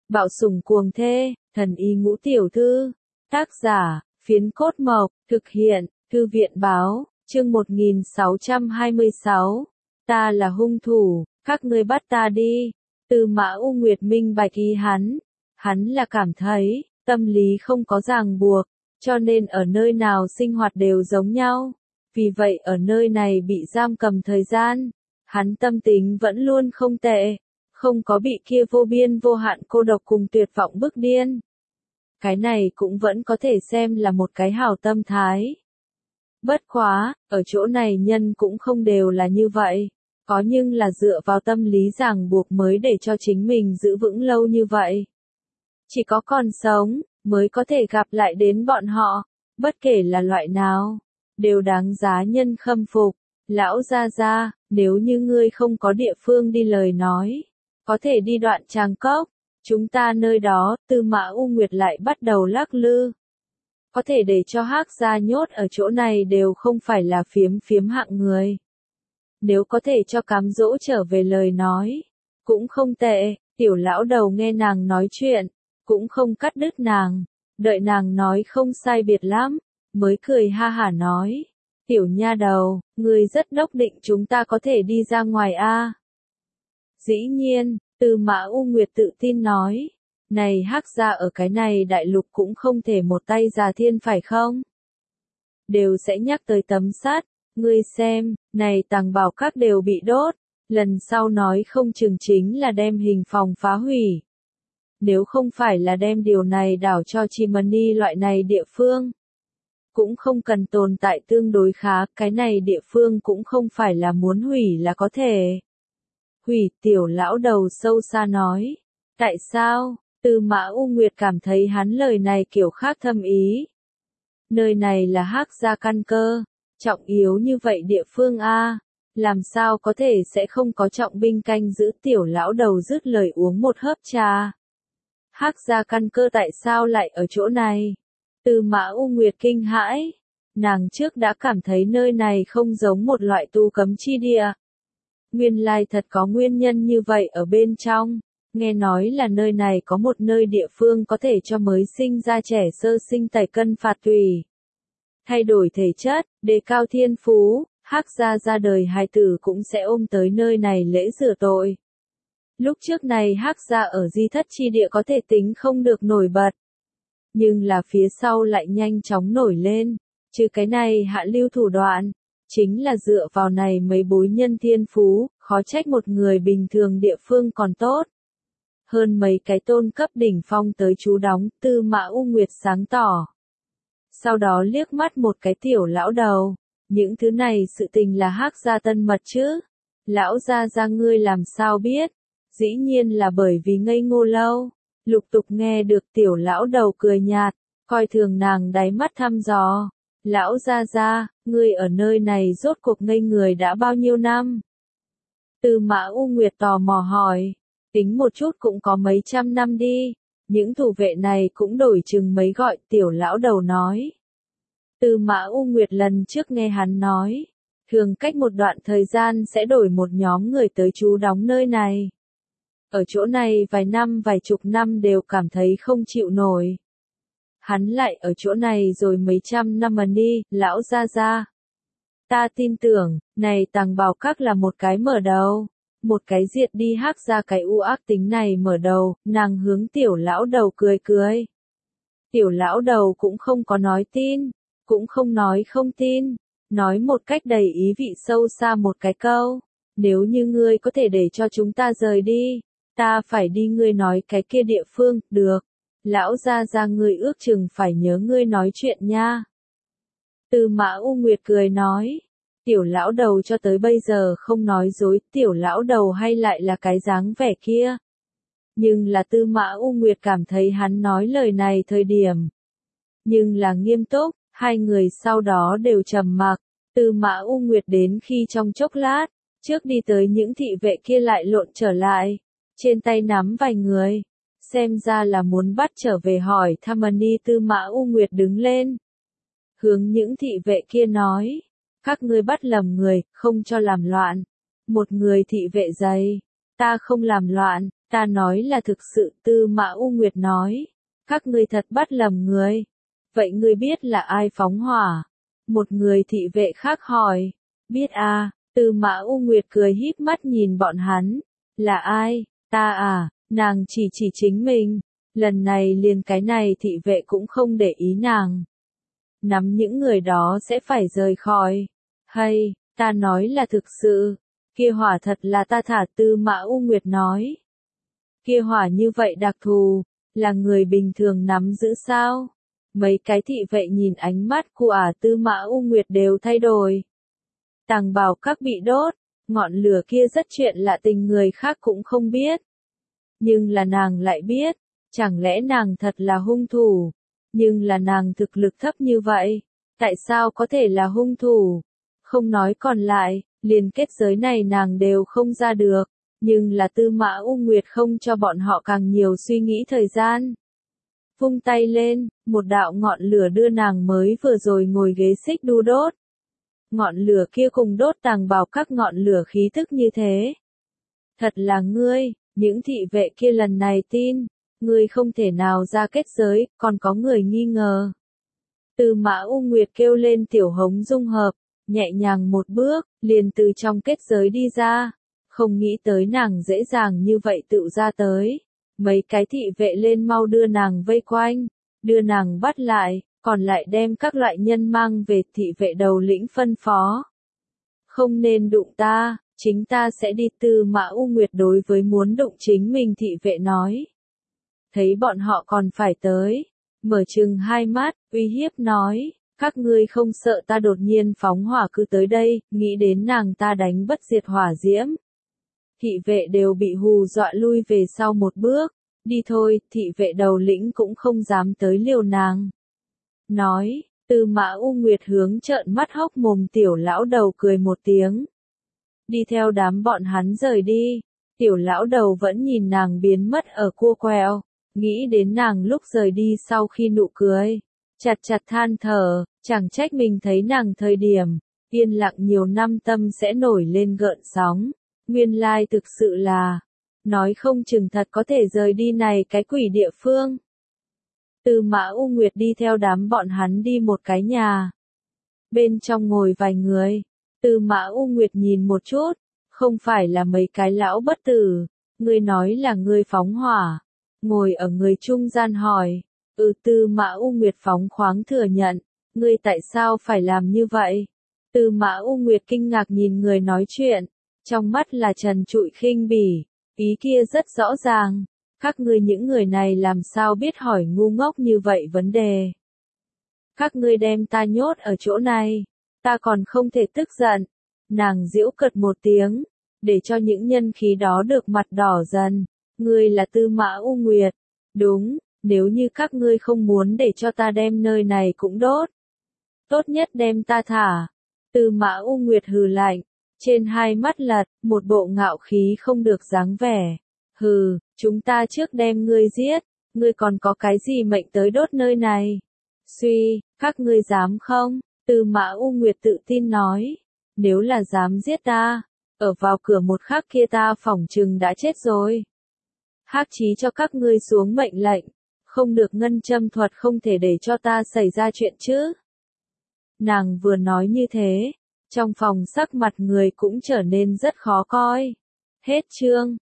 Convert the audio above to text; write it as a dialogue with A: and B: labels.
A: Bạo sủng cuồng thê, thần y ngũ tiểu thư. Tác giả, Phiến Cốt Mộc, thực hiện, Thư viện báo, chương 1626. Ta là hung thủ, các ngươi bắt ta đi. Tư Mã U Nguyệt minh bạch ý hắn là cảm thấy, tâm lý không có ràng buộc, cho nên ở nơi nào sinh hoạt đều giống nhau. Vì vậy ở nơi này bị giam cầm thời gian, hắn tâm tính vẫn luôn không tệ, không có bị kia vô biên vô hạn cô độc cùng tuyệt vọng bức điên. Cái này cũng vẫn có thể xem là một cái hảo tâm thái. Bất quá, ở chỗ này nhân cũng không đều là như vậy, có nhưng là dựa vào tâm lý ràng buộc mới để cho chính mình giữ vững lâu như vậy. Chỉ có còn sống, mới có thể gặp lại đến bọn họ, bất kể là loại nào, đều đáng giá nhân khâm phục. Lão gia gia, nếu như ngươi không có địa phương đi lời nói, có thể đi Đoạn Tràng Cốc, chúng ta nơi đó. Tư Mã U Nguyệt lại bắt đầu lắc lư. Có thể để cho Hắc gia nhốt ở chỗ này đều không phải là phiếm hạng người. Nếu có thể cho cám dỗ trở về lời nói, cũng không tệ. Tiểu lão đầu nghe nàng nói chuyện, cũng không cắt đứt nàng, đợi nàng nói không sai biệt lắm, mới cười ha hả nói. Tiểu nha đầu, ngươi rất đốc định chúng ta có thể đi ra ngoài a? Dĩ nhiên, Tư Mã U Nguyệt tự tin nói. Này Hắc gia ở cái này đại lục cũng không thể một tay già thiên phải không? Đều sẽ nhắc tới tấm sắt, ngươi xem, này tàng bảo các đều bị đốt, lần sau nói không chừng chính là đem hình phòng phá hủy. Nếu không phải là đem điều này đảo cho Chimney loại này địa phương, cũng không cần tồn tại tương đối khá, cái này địa phương cũng không phải là muốn hủy là có thể. Hủy, tiểu lão đầu sâu xa nói. Tại sao? Tư Mã U Nguyệt cảm thấy hắn lời này kiểu khác thâm ý. Nơi này là Hắc gia căn cơ, trọng yếu như vậy địa phương a, làm sao có thể sẽ không có trọng binh canh giữ. Tiểu lão đầu dứt lời uống một hớp trà. Hắc gia căn cơ tại sao lại ở chỗ này? Tư Mã U Nguyệt kinh hãi, nàng trước đã cảm thấy nơi này không giống một loại tu cấm chi địa. Nguyên lai thật có nguyên nhân như vậy ở bên trong, nghe nói là nơi này có một nơi địa phương có thể cho mới sinh ra trẻ sơ sinh tẩy cân phạt tùy, thay đổi thể chất, đề cao thiên phú. Hắc gia ra đời hài tử cũng sẽ ôm tới nơi này lễ rửa tội. Lúc trước này Hắc gia ở di thất chi địa có thể tính không được nổi bật, nhưng là phía sau lại nhanh chóng nổi lên. Chứ cái này hạ lưu thủ đoạn, chính là dựa vào này mấy bối nhân thiên phú, khó trách một người bình thường địa phương còn tốt. Hơn mấy cái tôn cấp đỉnh phong tới trú đóng. Tư Mã U Nguyệt sáng tỏ. Sau đó liếc mắt một cái tiểu lão đầu. Những thứ này sự tình là Hắc gia tân mật chứ? Lão gia gia ngươi làm sao biết? Dĩ nhiên là bởi vì ngây ngô lâu. Lục tục nghe được tiểu lão đầu cười nhạt, coi thường nàng đáy mắt thăm dò. Lão gia gia, ngươi ở nơi này rốt cuộc ngây người đã bao nhiêu năm? Tư Mã U Nguyệt tò mò hỏi. Tính một chút cũng có mấy trăm năm đi, những thủ vệ này cũng đổi chừng mấy gọi. Tiểu lão đầu nói. Tư Mã U Nguyệt lần trước nghe hắn nói, thường cách một đoạn thời gian sẽ đổi một nhóm người tới trú đóng nơi này. Ở chỗ này vài năm vài chục năm đều cảm thấy không chịu nổi. Hắn lại ở chỗ này rồi mấy trăm năm mà đi. Lão gia gia, ta tin tưởng, này tàng bảo các là một cái mở đầu, một cái diệt đi Hắc gia cái u ác tính này mở đầu. Nàng hướng tiểu lão đầu cười cười. Tiểu lão đầu cũng không có nói tin, cũng không nói không tin, nói một cách đầy ý vị sâu xa một cái câu. Nếu như ngươi có thể để cho chúng ta rời đi, ta phải đi ngươi nói cái kia địa phương. Được. Lão gia gia ngươi ước chừng phải nhớ ngươi nói chuyện nha. Tư Mã U Nguyệt cười nói. Tiểu lão đầu cho tới bây giờ không nói dối. Tiểu lão đầu hay lại là cái dáng vẻ kia. Nhưng là Tư Mã U Nguyệt cảm thấy hắn nói lời này thời điểm, nhưng là nghiêm túc. Hai người sau đó đều trầm mặc. Tư Mã U Nguyệt đến khi trong chốc lát, trước đi tới những thị vệ kia lại lộn trở lại, trên tay nắm vài người, xem ra là muốn bắt trở về hỏi thăm. Tư Mã U Nguyệt đứng lên, hướng những thị vệ kia nói, các ngươi bắt lầm người, không cho làm loạn. Một người thị vệ giày, ta không làm loạn. Ta nói là thực sự, Tư Mã U Nguyệt nói. Các ngươi thật bắt lầm người. Vậy ngươi biết là ai phóng hỏa? Một người thị vệ khác hỏi. Biết à, Tư Mã U Nguyệt cười híp mắt nhìn bọn hắn. Là ai? Ta à, nàng chỉ chính mình. Lần này liền cái này thị vệ cũng không để ý nàng. Nắm những người đó sẽ phải rời khỏi. Hay, ta nói là thực sự. Kia hỏa thật là ta thả, Tư Mã U Nguyệt nói. Kia hỏa như vậy đặc thù, là người bình thường nắm giữ sao? Mấy cái thị vệ nhìn ánh mắt của Tư Mã U Nguyệt đều thay đổi. Tàng bào các bị đốt, ngọn lửa kia rất chuyện lạ tình người khác cũng không biết. Nhưng là nàng lại biết, chẳng lẽ nàng thật là hung thủ? Nhưng là nàng thực lực thấp như vậy, tại sao có thể là hung thủ? Không nói còn lại, liền kết giới này nàng đều không ra được, nhưng là Tư Mã U Nguyệt không cho bọn họ càng nhiều suy nghĩ thời gian. Vung tay lên, một đạo ngọn lửa đưa nàng mới vừa rồi ngồi ghế xích đu đốt. Ngọn lửa kia cùng đốt tàng bào các ngọn lửa khí thức như thế. Thật là ngươi, những thị vệ kia lần này tin, ngươi không thể nào ra kết giới, còn có người nghi ngờ. Tư Mã U Nguyệt kêu lên Tiểu Hống dung hợp, nhẹ nhàng một bước, liền từ trong kết giới đi ra. Không nghĩ tới nàng dễ dàng như vậy tự ra tới. Mấy cái thị vệ lên mau đưa nàng vây quanh, đưa nàng bắt lại, còn lại đem các loại nhân mang về. Thị vệ đầu lĩnh phân phó. Không nên đụng ta, chính ta sẽ đi. Tư Mã U Nguyệt đối với muốn đụng chính mình thị vệ nói. Thấy bọn họ còn phải tới, mở trừng hai mắt, uy hiếp nói, các ngươi không sợ ta đột nhiên phóng hỏa cứ tới đây, nghĩ đến nàng ta đánh bất diệt hỏa diễm. Thị vệ đều bị hù dọa lui về sau một bước, đi thôi, thị vệ đầu lĩnh cũng không dám tới liều nàng. Nói, Tư Mã U Nguyệt hướng trợn mắt hốc mồm tiểu lão đầu cười một tiếng. Đi theo đám bọn hắn rời đi, tiểu lão đầu vẫn nhìn nàng biến mất ở cua quẹo, nghĩ đến nàng lúc rời đi sau khi nụ cười, chặt than thở, chẳng trách mình thấy nàng thời điểm, yên lặng nhiều năm tâm sẽ nổi lên gợn sóng, nguyên lai thực sự là, nói không chừng thật có thể rời đi này cái quỷ địa phương. Tư Mã U Nguyệt đi theo đám bọn hắn đi một cái nhà. Bên trong ngồi vài người, Tư Mã U Nguyệt nhìn một chút, không phải là mấy cái lão bất tử, ngươi nói là ngươi phóng hỏa. Ngồi ở người trung gian hỏi, Tư Mã U Nguyệt phóng khoáng thừa nhận, ngươi tại sao phải làm như vậy? Tư Mã U Nguyệt kinh ngạc nhìn người nói chuyện, trong mắt là trần trụi khinh bỉ, ý kia rất rõ ràng, các ngươi những người này làm sao biết hỏi ngu ngốc như vậy vấn đề. Các ngươi đem ta nhốt ở chỗ này, ta còn không thể tức giận, nàng giễu cợt một tiếng, để cho những nhân khí đó được mặt đỏ dần. Ngươi là Tư Mã U Nguyệt, đúng, nếu như các ngươi không muốn để cho ta đem nơi này cũng đốt. Tốt nhất đem ta thả. Tư Mã U Nguyệt hừ lạnh, trên hai mắt lật, một bộ ngạo khí không được dáng vẻ. Hừ, chúng ta trước đem ngươi giết, ngươi còn có cái gì mệnh tới đốt nơi này? Suy, các ngươi dám không? Tư Mã U Nguyệt tự tin nói, nếu là dám giết ta, ở vào cửa một khắc kia ta phỏng chừng đã chết rồi. Hắc chí cho các ngươi xuống mệnh lệnh, không được ngân châm thuật, không thể để cho ta xảy ra chuyện chứ. Nàng vừa nói như thế, trong phòng sắc mặt người cũng trở nên rất khó coi. Hết chương.